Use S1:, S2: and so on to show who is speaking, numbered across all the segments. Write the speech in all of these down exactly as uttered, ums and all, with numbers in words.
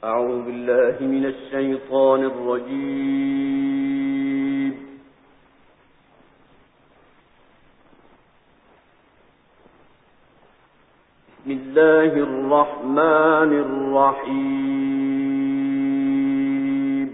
S1: أعوذ بالله من الشيطان الرجيم. بسم الله الرحمن الرحيم.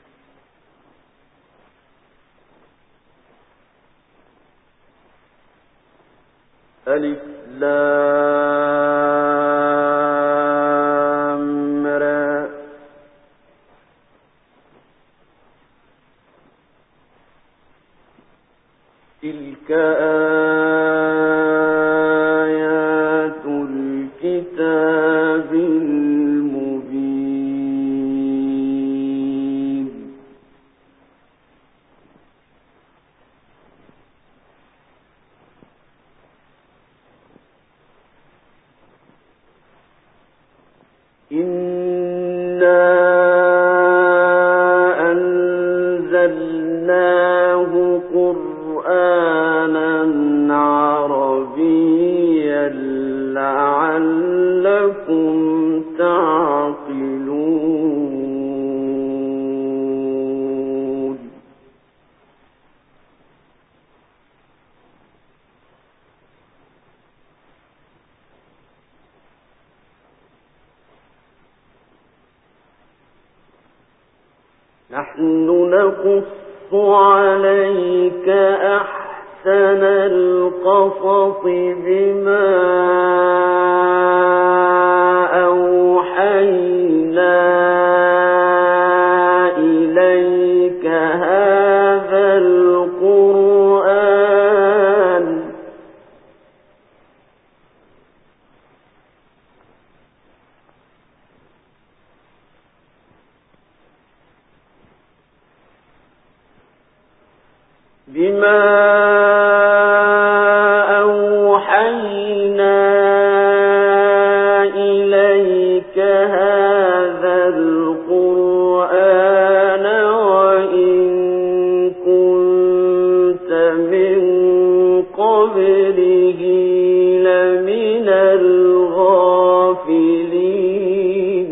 S1: ألف لام را تلك آيات الكتاب المبين. إنا أنزلناه قرآنا عربيا لعلكم تعقلون. نحن نقص عليك أحسن القصص بما أوحينا إليك هذا القرآن بما أوحينا إليك هذا القرآن وإن كنت من قبله لمن الغافلين.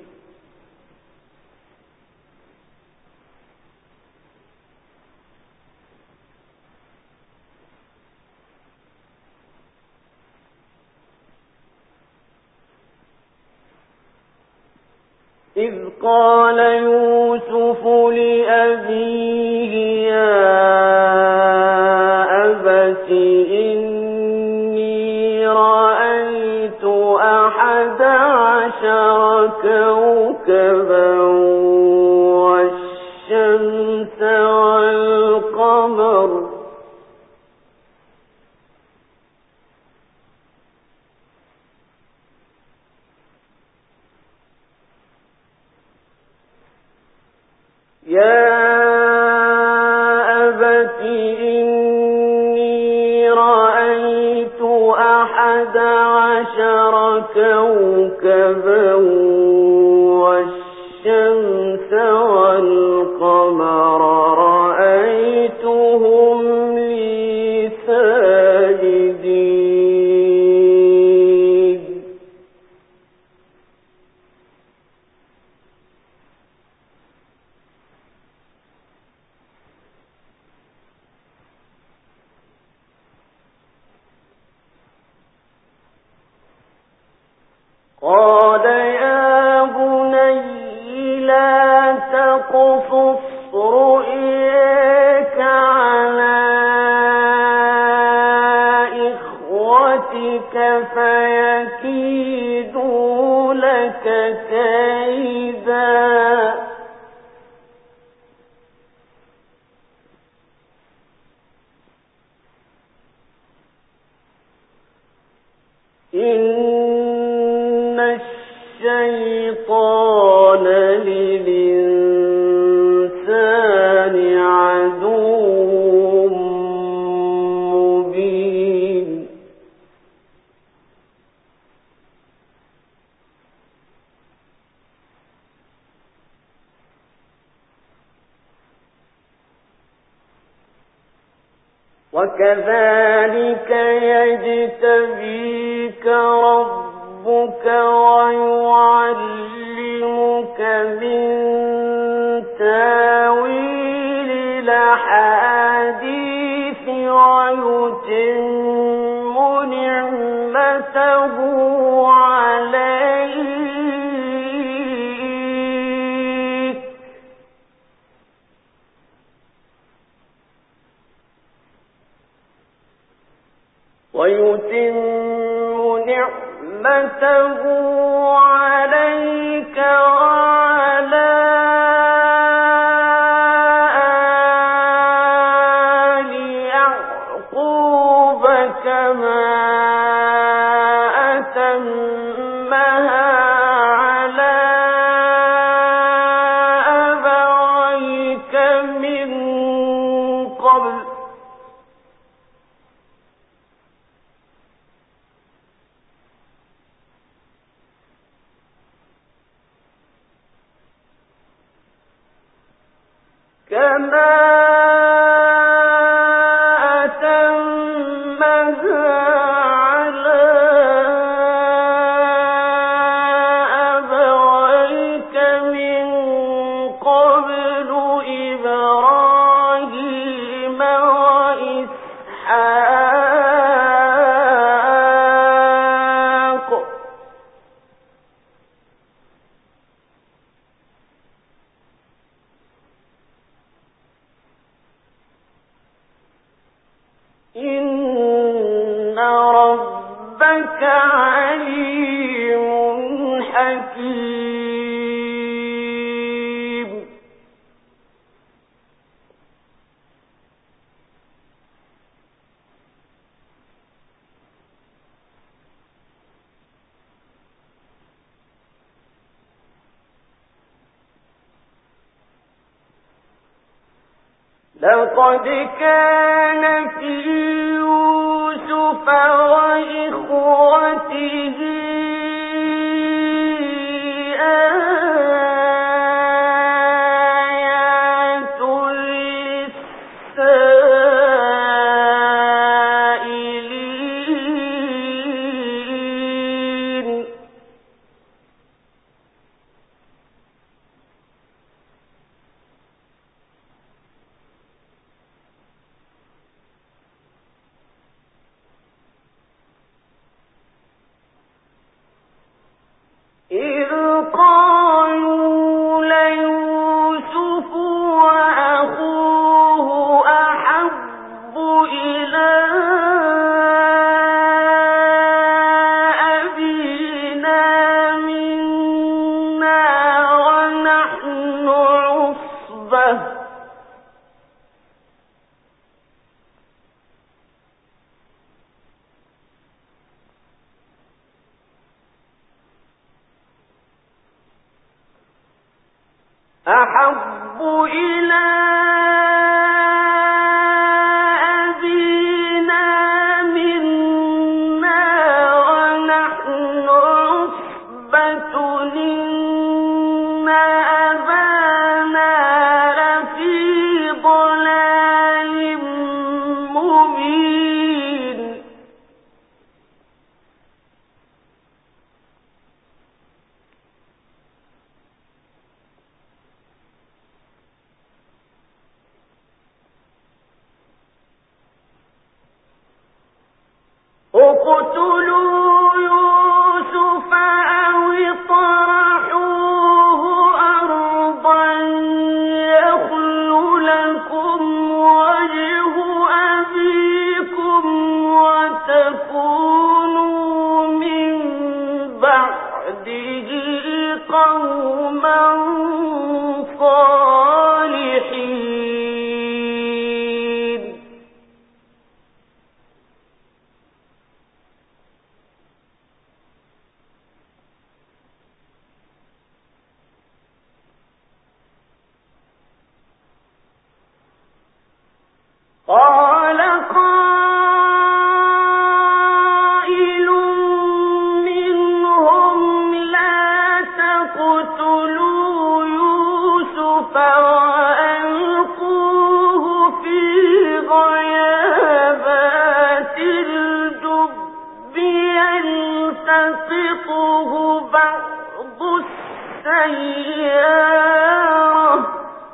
S1: إذ قال يوسف لأبيه يا أبت إني رأيت أحد عشر كوكبا والشمس والقمر يا أبت إني رأيت أحد عشر كوكبا والشمس والقمر رأيتهم لي ساجدين. قال يا بني لا تقصص رؤياك على إخوتك فيكيدوا لك كيدا. إن الشيطان للإنسان عدو مبين. وكذلك يجتبيك ربك ويعلمك من تاويل الأحاديث ويتم نعمته عليك ويتم نعمته عليك وعلى آل يعقوب كما أتمها على أبويك من قبل كما أتمها على أبويك من قبل إبراهيم وإسحاق إن ربك عليم حكيم لقد كان في يوسف وإخوته آيات للسائلين إذ قالوا ليوسف وأخوه أحب إلى أبينا منا ونحن عصبة أحب إلى أبينا منا ونحن عصبة إن أبانا لفي ضلال مبين اقتلوا يوسف أو اطرحوه أرضا يخل لكم وجه أبيكم وتكونوا من بعده قوما صالحين قال قائل منهم لا تقتلوا يوسف وألقوه في غيابات الجب يلتقطه بعض السيارة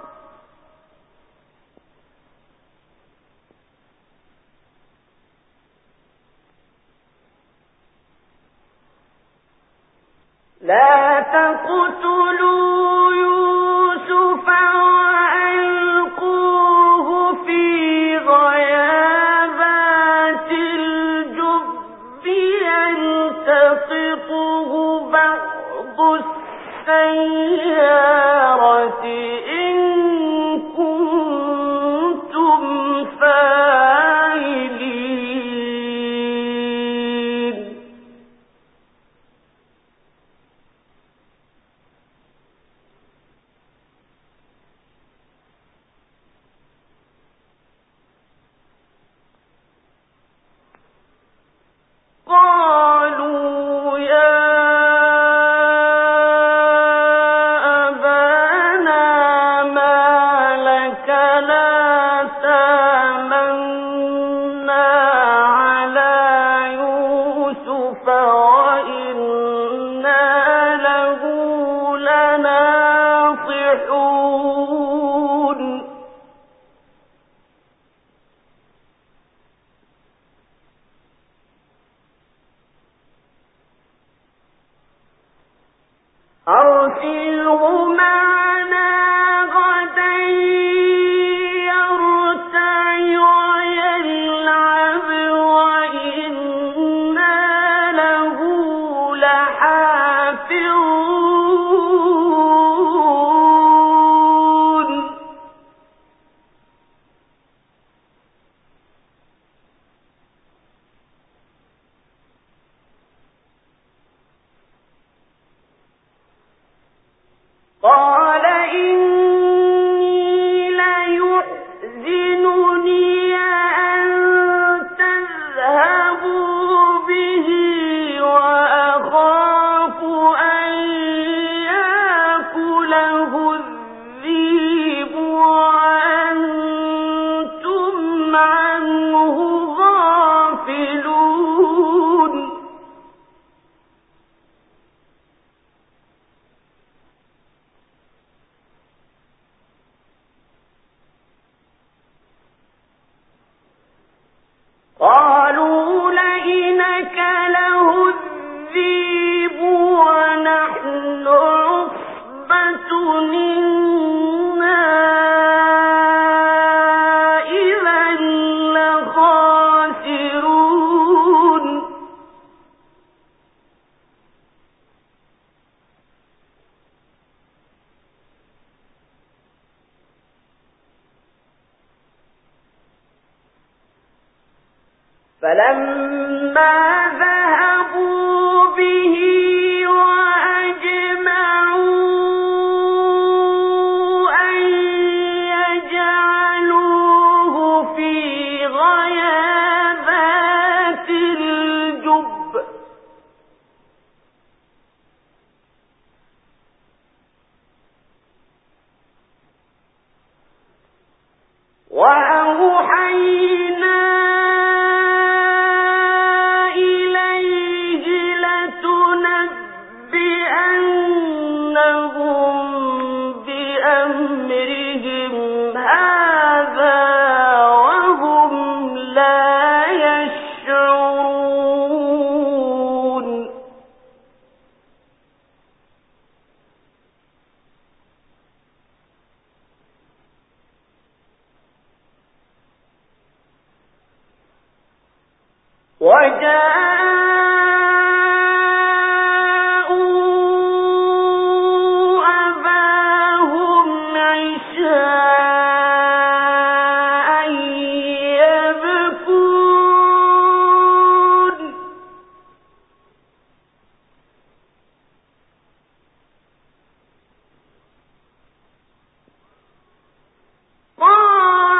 S1: لا تقتلوا يوسف وألقوه في غيابات الجب يلتقطه بعض السيارة إن كنتم فاعلين قالوا يا أبانا ما لك لا تأمنا على يوسف وإنا له لناصحون أرسله معنا غدا يرتع ويلعب وإنا له لحافظون قال إني ليحزنني أن تذهبوا به وأخاف أن يأكله الذئب وأنتم عنه غافلون قالوا لئن أكله الذئب ونحن عصبة إنا إذا لخاسرون فلما ذهبوا به وأجمعوا أن يجعلوه في غيابات الجب وأوحينا بأنهم بأمرهم هذا وهم لا يشعرون وجاء قالوا يا أبانا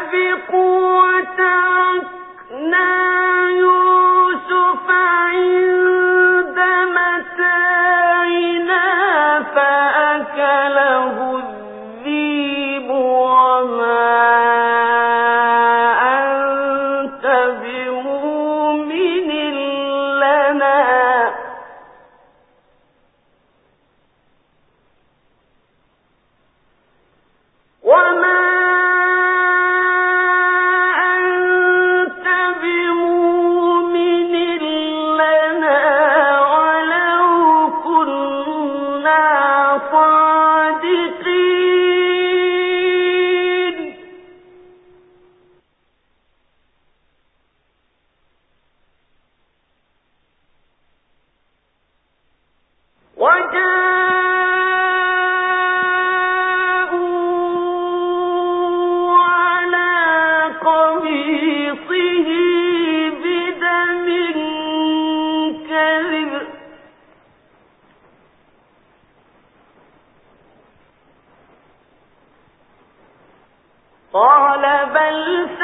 S1: قال بل